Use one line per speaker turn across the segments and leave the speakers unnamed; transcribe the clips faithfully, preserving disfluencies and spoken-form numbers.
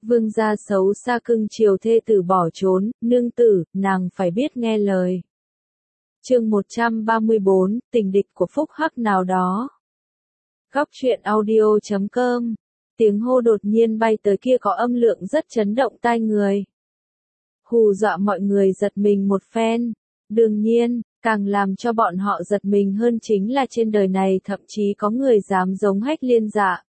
Vương gia xấu xa cưng chiều thê tử bỏ trốn, nương tử, nàng phải biết nghe lời. Chương một trăm ba mươi bốn, tình địch của phúc hắc nào đó. Góc truyện audio chấm com. Tiếng hô đột nhiên bay tới kia có âm lượng rất chấn động tai người. Hù dọa mọi người giật mình một phen. Đương nhiên, càng làm cho bọn họ giật mình hơn chính là trên đời này thậm chí có người dám giống Hách Liên Dạ.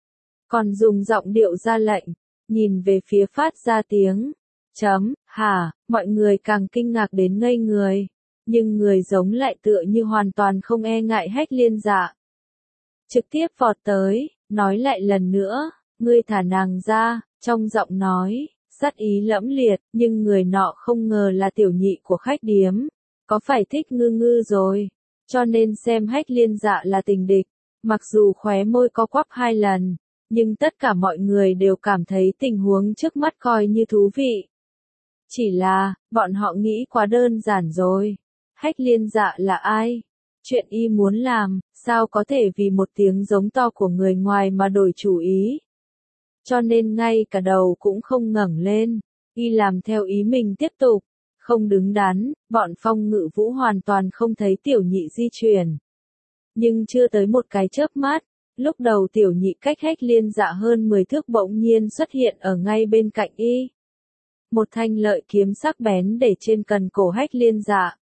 Còn dùng giọng điệu ra lệnh, nhìn về phía phát ra tiếng. Chấm, hả, mọi người càng kinh ngạc đến ngây người. Nhưng người giống lại tựa như hoàn toàn không e ngại Hách Liên Dạ. Trực tiếp vọt tới, nói lại lần nữa, ngươi thả nàng ra, trong giọng nói, sát ý lẫm liệt, nhưng người nọ không ngờ là tiểu nhị của khách điếm. Có phải thích ngư ngư rồi, cho nên xem Hách Liên Dạ là tình địch, mặc dù khóe môi co quắp hai lần, nhưng tất cả mọi người đều cảm thấy tình huống trước mắt coi như thú vị. Chỉ là, bọn họ nghĩ quá đơn giản rồi. Hách Liên Dạ là ai? Chuyện y muốn làm, sao có thể vì một tiếng giống to của người ngoài mà đổi chủ ý? Cho nên ngay cả đầu cũng không ngẩng lên, y làm theo ý mình tiếp tục, không đứng đắn, bọn Phong Ngự Vũ hoàn toàn không thấy tiểu nhị di chuyển. Nhưng chưa tới một cái chớp mắt, lúc đầu tiểu nhị cách Hách Liên Dạ hơn mười thước bỗng nhiên xuất hiện ở ngay bên cạnh y. Một thanh lợi kiếm sắc bén để trên cần cổ Hách Liên Dạ.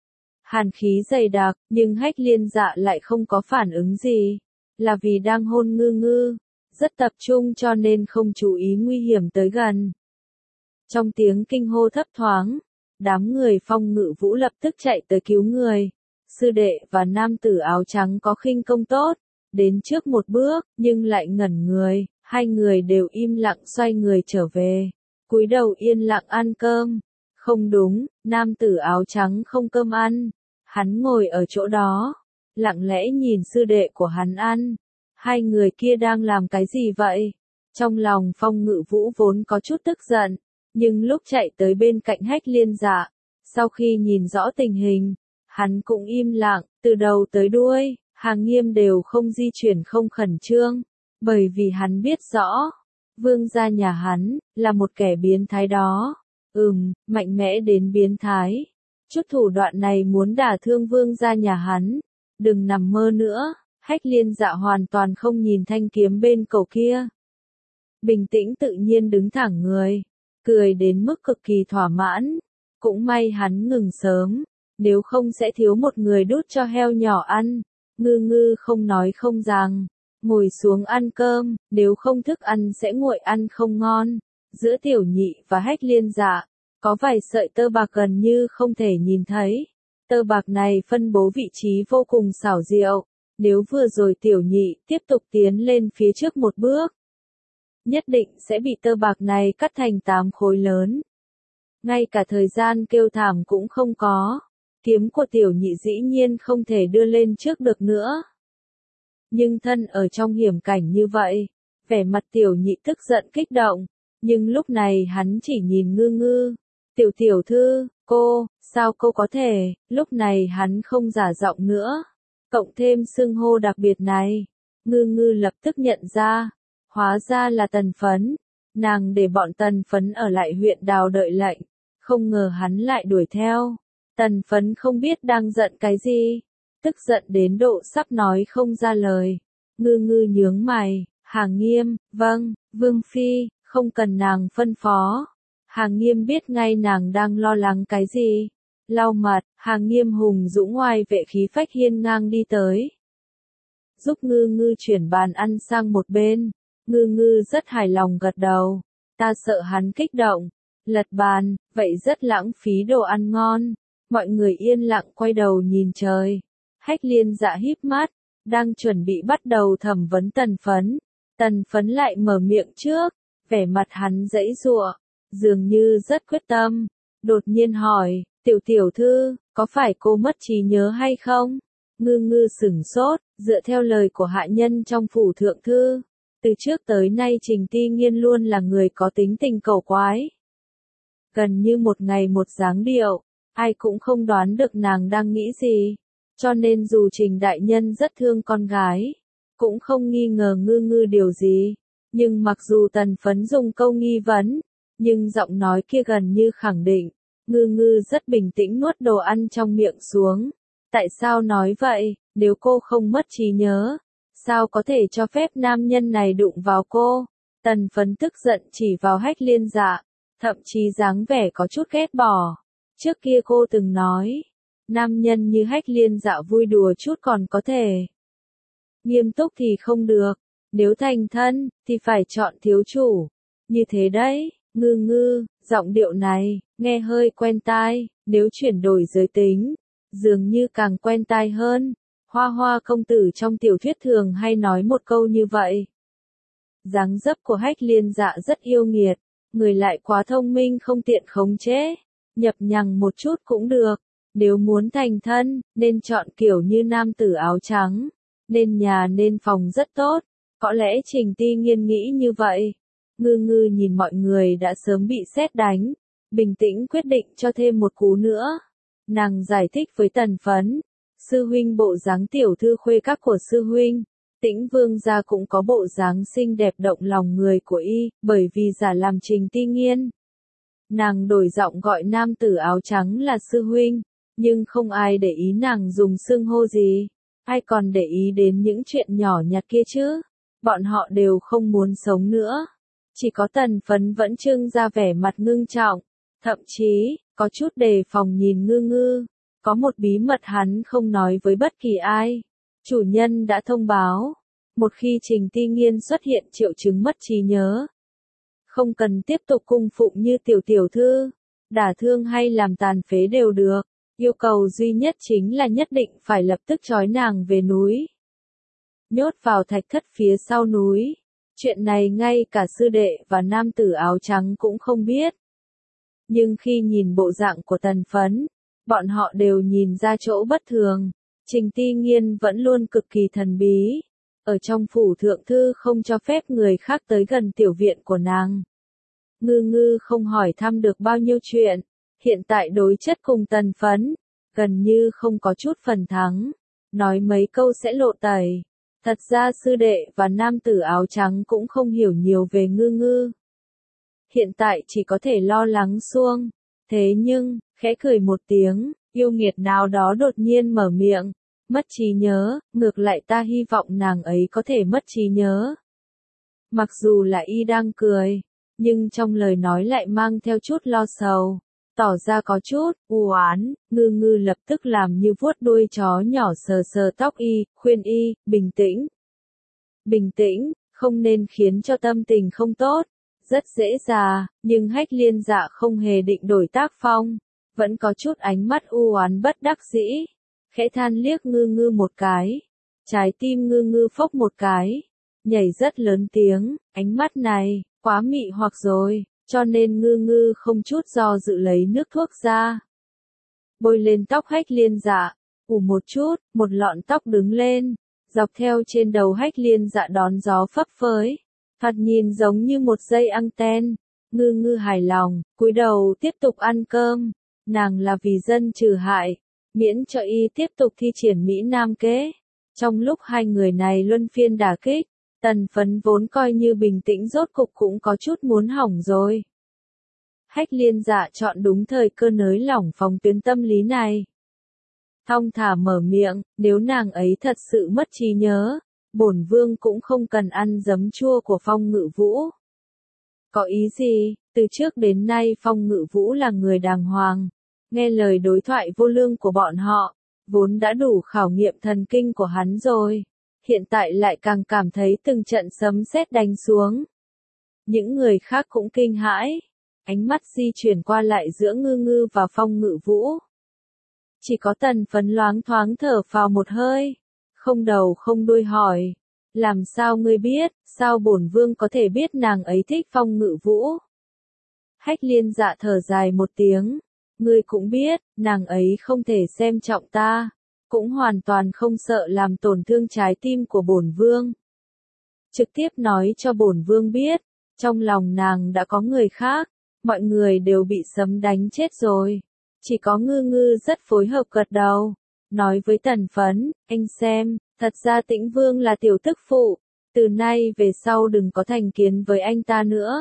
Hàn khí dày đặc, nhưng Hách Liên Dạ lại không có phản ứng gì. Là vì đang hôn ngư ngư, rất tập trung cho nên không chú ý nguy hiểm tới gần. Trong tiếng kinh hô thấp thoáng, đám người Phong Ngự Vũ lập tức chạy tới cứu người. Sư đệ và nam tử áo trắng có khinh công tốt, đến trước một bước, nhưng lại ngẩn người, hai người đều im lặng xoay người trở về, cúi đầu yên lặng ăn cơm. Không đúng, nam tử áo trắng không cơm ăn, hắn ngồi ở chỗ đó, lặng lẽ nhìn sư đệ của hắn ăn. Hai người kia đang làm cái gì vậy? Trong lòng Phong Ngự Vũ vốn có chút tức giận, nhưng lúc chạy tới bên cạnh Hách Liên Dạ, sau khi nhìn rõ tình hình, hắn cũng im lặng, từ đầu tới đuôi, Hàng Nghiêm đều không di chuyển không khẩn trương, bởi vì hắn biết rõ, vương gia nhà hắn, là một kẻ biến thái đó. Ừm, mạnh mẽ đến biến thái. Chút thủ đoạn này muốn đả thương vương gia nhà hắn. Đừng nằm mơ nữa, Hách Liên Dạ hoàn toàn không nhìn thanh kiếm bên cổ kia. Bình tĩnh tự nhiên đứng thẳng người, cười đến mức cực kỳ thỏa mãn. Cũng may hắn ngừng sớm, nếu không sẽ thiếu một người đút cho heo nhỏ ăn. Ngư ngư không nói không rằng, ngồi xuống ăn cơm, nếu không thức ăn sẽ nguội ăn không ngon. Giữa tiểu nhị và Hách Liên Dạ, có vài sợi tơ bạc gần như không thể nhìn thấy. Tơ bạc này phân bố vị trí vô cùng xảo diệu. Nếu vừa rồi tiểu nhị tiếp tục tiến lên phía trước một bước, nhất định sẽ bị tơ bạc này cắt thành tám khối lớn. Ngay cả thời gian kêu thảm cũng không có. Kiếm của tiểu nhị dĩ nhiên không thể đưa lên trước được nữa. Nhưng thân ở trong hiểm cảnh như vậy, vẻ mặt tiểu nhị tức giận kích động. Nhưng lúc này hắn chỉ nhìn ngư ngư. Tiểu tiểu thư, cô, sao cô có thể, lúc này hắn không giả giọng nữa. Cộng thêm xưng hô đặc biệt này, ngư ngư lập tức nhận ra. Hóa ra là Tần Phấn. Nàng để bọn Tần Phấn ở lại huyện Đào đợi lệnh. Không ngờ hắn lại đuổi theo. Tần Phấn không biết đang giận cái gì. Tức giận đến độ sắp nói không ra lời. Ngư ngư nhướng mày. Hàng Nghiêm, vâng, Vương Phi, không cần nàng phân phó. Hàng Nghiêm biết ngay nàng đang lo lắng cái gì. Lau mặt, Hàng Nghiêm hùng dũng oai vệ khí phách hiên ngang đi tới. Giúp ngư ngư chuyển bàn ăn sang một bên. Ngư ngư rất hài lòng gật đầu. Ta sợ hắn kích động. Lật bàn, vậy rất lãng phí đồ ăn ngon. Mọi người yên lặng quay đầu nhìn trời. Hách Liên Dạ híp mắt, đang chuẩn bị bắt đầu thẩm vấn Tần Phấn. Tần Phấn lại mở miệng trước, vẻ mặt hắn giãy giụa, dường như rất quyết tâm. Đột nhiên hỏi, tiểu tiểu thư, có phải cô mất trí nhớ hay không? Ngư ngư sửng sốt, dựa theo lời của hạ nhân trong phủ thượng thư. Từ trước tới nay Trình Ti Nghiên luôn là người có tính tình cầu quái. Gần như một ngày một dáng điệu, ai cũng không đoán được nàng đang nghĩ gì. Cho nên dù Trình đại nhân rất thương con gái, cũng không nghi ngờ ngư ngư điều gì. Nhưng mặc dù tần phấn dùng câu nghi vấn, nhưng giọng nói kia gần như khẳng định, ngư ngư rất bình tĩnh nuốt đồ ăn trong miệng xuống. Tại sao nói vậy, nếu cô không mất trí nhớ, sao có thể cho phép nam nhân này đụng vào cô? Tần phấn tức giận chỉ vào Hách Liên Dạ, thậm chí dáng vẻ có chút ghét bỏ. Trước kia cô từng nói, nam nhân như Hách Liên Dạ vui đùa chút còn có thể. Nghiêm túc thì không được, nếu thành thân, thì phải chọn thiếu chủ. Như thế đấy, ngư ngư, giọng điệu này, nghe hơi quen tai, nếu chuyển đổi giới tính, dường như càng quen tai hơn. Hoa Hoa công tử trong tiểu thuyết thường hay nói một câu như vậy. Dáng dấp của Hách Liên Dạ rất yêu nghiệt, người lại quá thông minh không tiện khống chế, nhập nhằng một chút cũng được. Nếu muốn thành thân, nên chọn kiểu như nam tử áo trắng, nên nhà nên phòng rất tốt. Có lẽ Trình Ti Nghiên nghĩ như vậy. Ngư ngư nhìn mọi người đã sớm bị sét đánh, bình tĩnh quyết định cho thêm một cú nữa. Nàng giải thích với Tần Phấn, sư huynh bộ dáng tiểu thư khuê các của sư huynh, Tĩnh Vương gia cũng có bộ dáng xinh đẹp động lòng người của y, bởi vì giả làm Trình Ti Nghiên. Nàng đổi giọng gọi nam tử áo trắng là sư huynh, nhưng không ai để ý nàng dùng xưng hô gì, ai còn để ý đến những chuyện nhỏ nhặt kia chứ, bọn họ đều không muốn sống nữa. Chỉ có Tần Phấn vẫn trưng ra vẻ mặt ngưng trọng, thậm chí, có chút đề phòng nhìn ngư ngư, có một bí mật hắn không nói với bất kỳ ai. Chủ nhân đã thông báo, một khi Trình Ti Nghiên xuất hiện triệu chứng mất trí nhớ, không cần tiếp tục cung phụng như tiểu tiểu thư, đả thương hay làm tàn phế đều được, yêu cầu duy nhất chính là nhất định phải lập tức trói nàng về núi. Nhốt vào thạch thất phía sau núi, chuyện này ngay cả sư đệ và nam tử áo trắng cũng không biết. Nhưng khi nhìn bộ dạng của Tần Phấn, bọn họ đều nhìn ra chỗ bất thường. Trình Ti Nghiên vẫn luôn cực kỳ thần bí. Ở trong phủ thượng thư không cho phép người khác tới gần tiểu viện của nàng. Ngư ngư không hỏi thăm được bao nhiêu chuyện. Hiện tại đối chất cùng Tần Phấn, gần như không có chút phần thắng. Nói mấy câu sẽ lộ tẩy. Thật ra sư đệ và nam tử áo trắng cũng không hiểu nhiều về ngư ngư. Hiện tại chỉ có thể lo lắng xuông. Thế nhưng, khẽ cười một tiếng, yêu nghiệt nào đó đột nhiên mở miệng. Mất trí nhớ, ngược lại ta hy vọng nàng ấy có thể mất trí nhớ. Mặc dù là y đang cười, nhưng trong lời nói lại mang theo chút lo sầu, tỏ ra có chút u oán. Ngư ngư lập tức làm như vuốt đuôi chó nhỏ sờ sờ tóc y, khuyên y, bình tĩnh. Bình tĩnh, không nên khiến cho tâm tình không tốt. Rất dễ già, nhưng Hách Liên Dạ không hề định đổi tác phong, vẫn có chút ánh mắt u oán bất đắc dĩ. Khẽ than liếc ngư ngư một cái, trái tim ngư ngư phốc một cái, nhảy rất lớn tiếng, ánh mắt này, quá mị hoặc rồi, cho nên ngư ngư không chút do dự lấy nước thuốc ra. Bôi lên tóc Hách Liên Dạ, ủ một chút, một lọn tóc đứng lên, dọc theo trên đầu Hách Liên Dạ đón gió phấp phới, thoạt nhìn giống như một dây anten. Ngư ngư hài lòng, cúi đầu tiếp tục ăn cơm, nàng là vì dân trừ hại. Miễn cho y tiếp tục thi triển Mỹ Nam kế. Trong lúc hai người này luân phiên đả kích, Tần Phấn vốn coi như bình tĩnh rốt cục cũng có chút muốn hỏng rồi. Hách Liên Dạ chọn đúng thời cơ nới lỏng phòng tuyến tâm lý này. Thong thả mở miệng, nếu nàng ấy thật sự mất trí nhớ, bổn vương cũng không cần ăn giấm chua của Phong Ngự Vũ. Có ý gì? Từ trước đến nay Phong Ngự Vũ là người đàng hoàng. Nghe lời đối thoại vô lương của bọn họ, vốn đã đủ khảo nghiệm thần kinh của hắn rồi. Hiện tại lại càng cảm thấy từng trận sấm sét đánh xuống. Những người khác cũng kinh hãi. Ánh mắt di chuyển qua lại giữa ngư ngư và Phong Ngự Vũ. Chỉ có Tần Phấn loáng thoáng thở phào một hơi. Không đầu không đuôi hỏi. Làm sao ngươi biết, sao bổn vương có thể biết nàng ấy thích Phong Ngự Vũ? Hách Liên Dạ thở dài một tiếng. Ngươi cũng biết, nàng ấy không thể xem trọng ta, cũng hoàn toàn không sợ làm tổn thương trái tim của bổn vương. Trực tiếp nói cho bổn vương biết, trong lòng nàng đã có người khác, mọi người đều bị sấm đánh chết rồi. Chỉ có ngư ngư rất phối hợp gật đầu, nói với Tần Phấn, anh xem, thật ra Tĩnh Vương là tiểu tức phụ, Từ nay về sau đừng có thành kiến với anh ta nữa.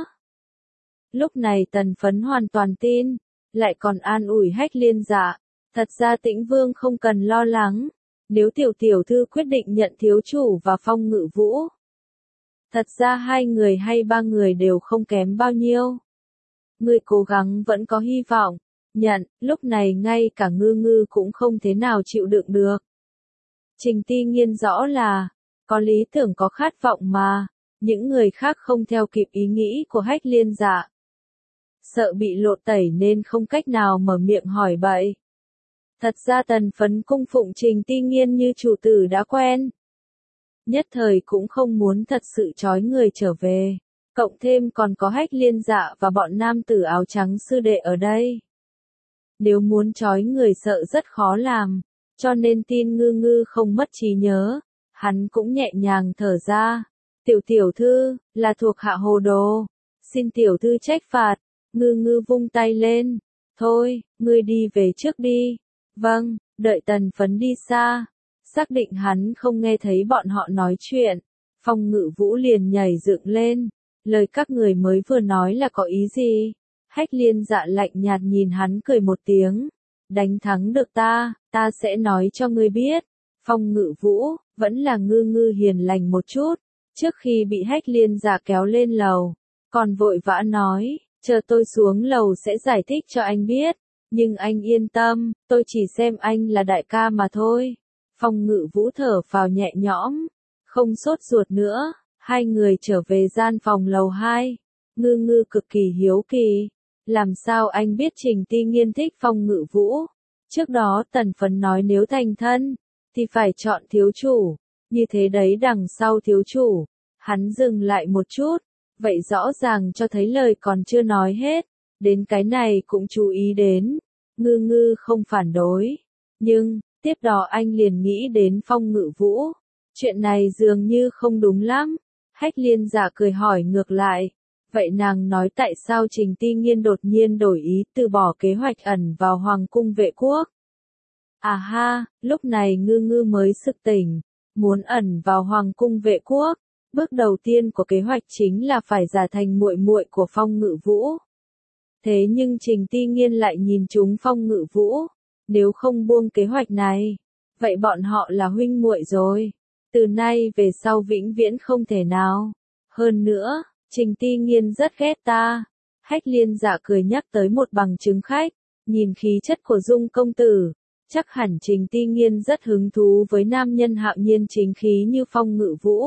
Lúc này Tần Phấn hoàn toàn tin, lại còn an ủi Hách Liên Dạ. Thật ra Tĩnh Vương không cần lo lắng, nếu tiểu tiểu thư quyết định nhận thiếu chủ và Phong Ngự Vũ. Thật ra hai người hay ba người đều không kém bao nhiêu. Người cố gắng vẫn có hy vọng, nhận, lúc này ngay cả Ngư Ngư cũng không thế nào chịu đựng được. Trình Ti Nghiên rõ là, có lý tưởng có khát vọng mà, những người khác không theo kịp ý nghĩ của Hách Liên Dạ. Sợ bị lộ tẩy nên không cách nào mở miệng hỏi bậy. Thật ra Tần Phấn cung phụng Trình Ti Nghiên như chủ tử đã quen. Nhất thời cũng không muốn thật sự trói người trở về. Cộng thêm còn có Hách Liên Dạ và bọn nam tử áo trắng sư đệ ở đây. Nếu muốn trói người sợ rất khó làm, cho nên tin Ngư Ngư không mất trí nhớ, hắn cũng nhẹ nhàng thở ra. Tiểu tiểu thư, là thuộc hạ hồ đồ, xin tiểu thư trách phạt. Ngư Ngư vung tay lên, thôi, ngươi đi về trước đi. Vâng, đợi Tần Phấn đi xa, xác định hắn không nghe thấy bọn họ nói chuyện, Phong Ngự Vũ liền nhảy dựng lên, lời các người mới vừa nói là có ý gì? Hách Liên Dạ lạnh nhạt nhìn hắn cười một tiếng, đánh thắng được ta, ta sẽ nói cho ngươi biết. Phong Ngự Vũ, vẫn là Ngư Ngư hiền lành một chút, trước khi bị Hách Liên Dạ kéo lên lầu, còn vội vã nói, chờ tôi xuống lầu sẽ giải thích cho anh biết. Nhưng anh yên tâm, tôi chỉ xem anh là đại ca mà thôi. Phong Ngự Vũ thở phào nhẹ nhõm, không sốt ruột nữa, hai người trở về gian phòng lầu hai. Ngư Ngư cực kỳ hiếu kỳ, làm sao anh biết Trình Ti Nghiên thích Phong Ngự Vũ? Trước đó Tần Phấn nói nếu thành thân, thì phải chọn thiếu chủ, như thế đấy đằng sau thiếu chủ. Hắn dừng lại một chút, vậy rõ ràng cho thấy lời còn chưa nói hết. Đến cái này cũng chú ý đến, Ngư Ngư không phản đối, nhưng, tiếp đó anh liền nghĩ đến Phong Ngự Vũ, chuyện này dường như không đúng lắm. Hách Liên Dạ cười hỏi ngược lại, vậy nàng nói tại sao Trình Ti Nghiên đột nhiên đổi ý từ bỏ kế hoạch ẩn vào Hoàng cung Vệ Quốc? À ha, lúc này Ngư Ngư mới sực tỉnh, muốn ẩn vào Hoàng cung Vệ Quốc, bước đầu tiên của kế hoạch chính là phải giả thành muội muội của Phong Ngự Vũ. Thế nhưng Trình Ti Nghiên lại nhìn trúng Phong Ngự Vũ, nếu không buông kế hoạch này, vậy bọn họ là huynh muội rồi, từ nay về sau vĩnh viễn không thể nào. Hơn nữa, Trình Ti Nghiên rất ghét ta. Hách Liên Dạ cười nhắc tới một bằng chứng khách, nhìn khí chất của Dung công tử, chắc hẳn Trình Ti Nghiên rất hứng thú với nam nhân hạo nhiên chính khí như Phong Ngự Vũ.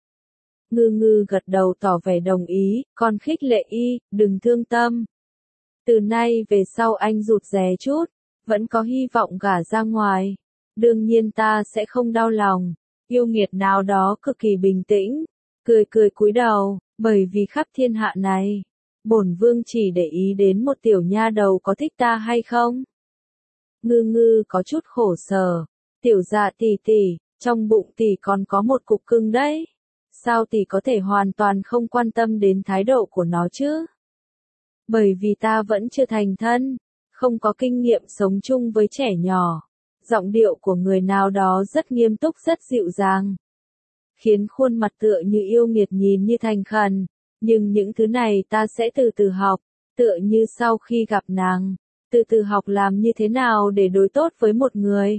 Ngư Ngư gật đầu tỏ vẻ đồng ý, còn khích lệ y, đừng thương tâm. Từ nay về sau anh rụt rè chút, vẫn có hy vọng gả ra ngoài. Đương nhiên ta sẽ không đau lòng. Yêu nghiệt nào đó cực kỳ bình tĩnh, cười cười cúi đầu, bởi vì khắp thiên hạ này, bổn vương chỉ để ý đến một tiểu nha đầu có thích ta hay không. Ngư Ngư có chút khổ sở, tiểu Dạ tỷ tỷ, trong bụng tỷ còn có một cục cưng đấy. Sao tỷ có thể hoàn toàn không quan tâm đến thái độ của nó chứ? Bởi vì ta vẫn chưa thành thân, không có kinh nghiệm sống chung với trẻ nhỏ. Giọng điệu của người nào đó rất nghiêm túc rất dịu dàng, khiến khuôn mặt tựa như yêu nghiệt nhìn như thành khẩn. Nhưng những thứ này ta sẽ từ từ học, tựa như sau khi gặp nàng, từ từ học làm như thế nào để đối tốt với một người.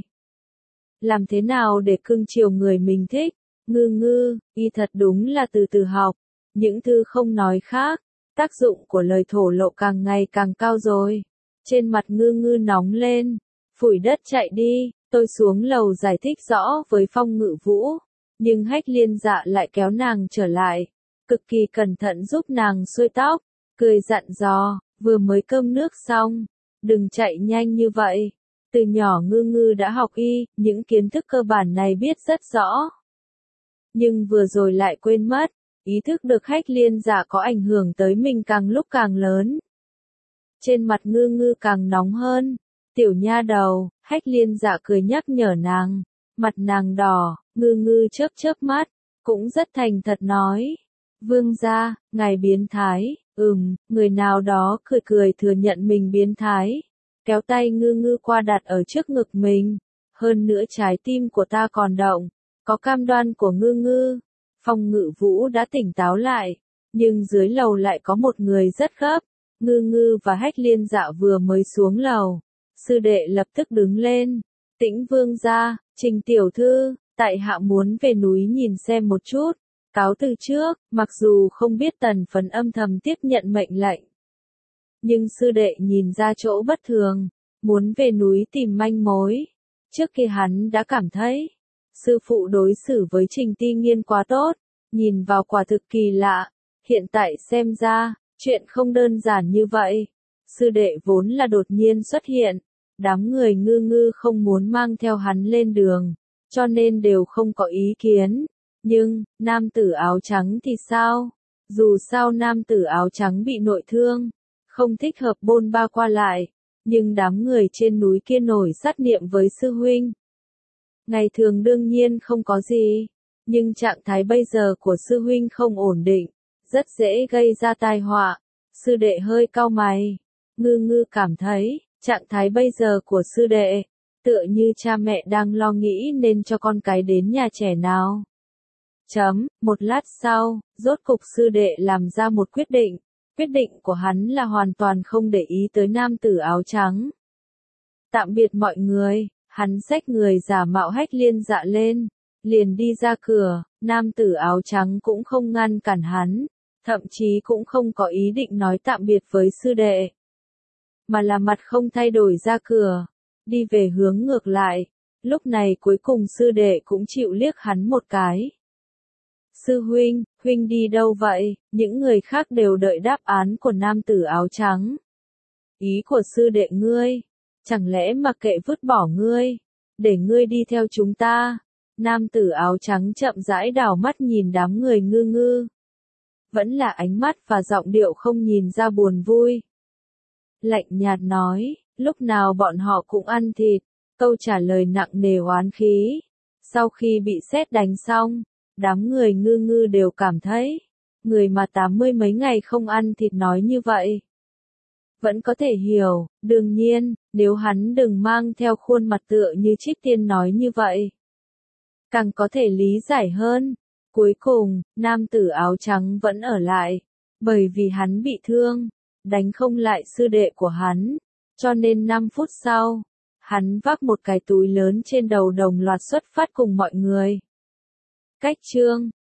Làm thế nào để cưng chiều người mình thích. Ngư Ngư, y thật đúng là từ từ học. Những thứ không nói khác, tác dụng của lời thổ lộ càng ngày càng cao rồi. Trên mặt Ngư Ngư nóng lên, phủi đất chạy đi, tôi xuống lầu giải thích rõ với Phong Ngự Vũ. Nhưng Hách Liên Dạ lại kéo nàng trở lại, cực kỳ cẩn thận giúp nàng xuôi tóc, cười dặn dò, vừa mới cơm nước xong, đừng chạy nhanh như vậy. Từ nhỏ Ngư Ngư đã học y, những kiến thức cơ bản này biết rất rõ. Nhưng vừa rồi lại quên mất, ý thức được Hách Liên Dạ có ảnh hưởng tới mình càng lúc càng lớn. Trên mặt Ngư Ngư càng nóng hơn. Tiểu nha đầu, Hách Liên Dạ cười nhắc nhở nàng, mặt nàng đỏ, Ngư Ngư chớp chớp mắt, cũng rất thành thật nói. Vương gia, ngài biến thái, ừm, người nào đó cười cười thừa nhận mình biến thái, kéo tay Ngư Ngư qua đặt ở trước ngực mình, hơn nữa trái tim của ta còn động, có cam đoan của Ngư Ngư. Phong Ngự Vũ đã tỉnh táo lại, nhưng dưới lầu lại có một người rất gấp. Ngư Ngư và Hách Liên Dạ vừa mới xuống lầu, sư đệ lập tức đứng lên. Tĩnh Vương gia, Trình tiểu thư, tại hạ muốn về núi nhìn xem một chút, cáo từ trước. Mặc dù không biết Tần Phấn âm thầm tiếp nhận mệnh lệnh, nhưng sư đệ nhìn ra chỗ bất thường, muốn về núi tìm manh mối. Trước kia hắn đã cảm thấy, sư phụ đối xử với Trình Ti Nghiên quá tốt, nhìn vào quả thực kỳ lạ. Hiện tại xem ra, chuyện không đơn giản như vậy. Sư đệ vốn là đột nhiên xuất hiện, đám người Ngư Ngư không muốn mang theo hắn lên đường, cho nên đều không có ý kiến. Nhưng, nam tử áo trắng thì sao? Dù sao nam tử áo trắng bị nội thương, không thích hợp bôn ba qua lại, nhưng đám người trên núi kia nổi sát niệm với sư huynh. Ngày thường đương nhiên không có gì, nhưng trạng thái bây giờ của sư huynh không ổn định, rất dễ gây ra tai họa. Sư đệ hơi cau mày. Ngư Ngư cảm thấy, trạng thái bây giờ của sư đệ, tựa như cha mẹ đang lo nghĩ nên cho con cái đến nhà trẻ nào. Chấm, một lát sau, rốt cục sư đệ làm ra một quyết định. Quyết định của hắn là hoàn toàn không để ý tới nam tử áo trắng. Tạm biệt mọi người, hắn xách người giả mạo Hách Liên Dạ lên, liền đi ra cửa. Nam tử áo trắng cũng không ngăn cản hắn, thậm chí cũng không có ý định nói tạm biệt với sư đệ, mà là mặt không thay đổi ra cửa, đi về hướng ngược lại. Lúc này cuối cùng sư đệ cũng chịu liếc hắn một cái. Sư huynh, huynh đi đâu vậy? Những người khác đều đợi đáp án của nam tử áo trắng. Ý của sư đệ ngươi, chẳng lẽ mặc kệ vứt bỏ ngươi, để ngươi đi theo chúng ta? Nam tử áo trắng chậm rãi đảo mắt nhìn đám người Ngư Ngư. Vẫn là ánh mắt và giọng điệu không nhìn ra buồn vui. Lạnh nhạt nói, lúc nào bọn họ cũng ăn thịt. Câu trả lời nặng nề oán khí. Sau khi bị sét đánh xong, đám người Ngư Ngư đều cảm thấy, người mà tám mươi mấy ngày không ăn thịt nói như vậy, vẫn có thể hiểu. Đương nhiên, nếu hắn đừng mang theo khuôn mặt tựa như Trích Tiên nói như vậy, càng có thể lý giải hơn. Cuối cùng, nam tử áo trắng vẫn ở lại, bởi vì hắn bị thương, đánh không lại sư đệ của hắn, cho nên năm phút sau, hắn vác một cái túi lớn trên đầu đồng loạt xuất phát cùng mọi người. Cách chương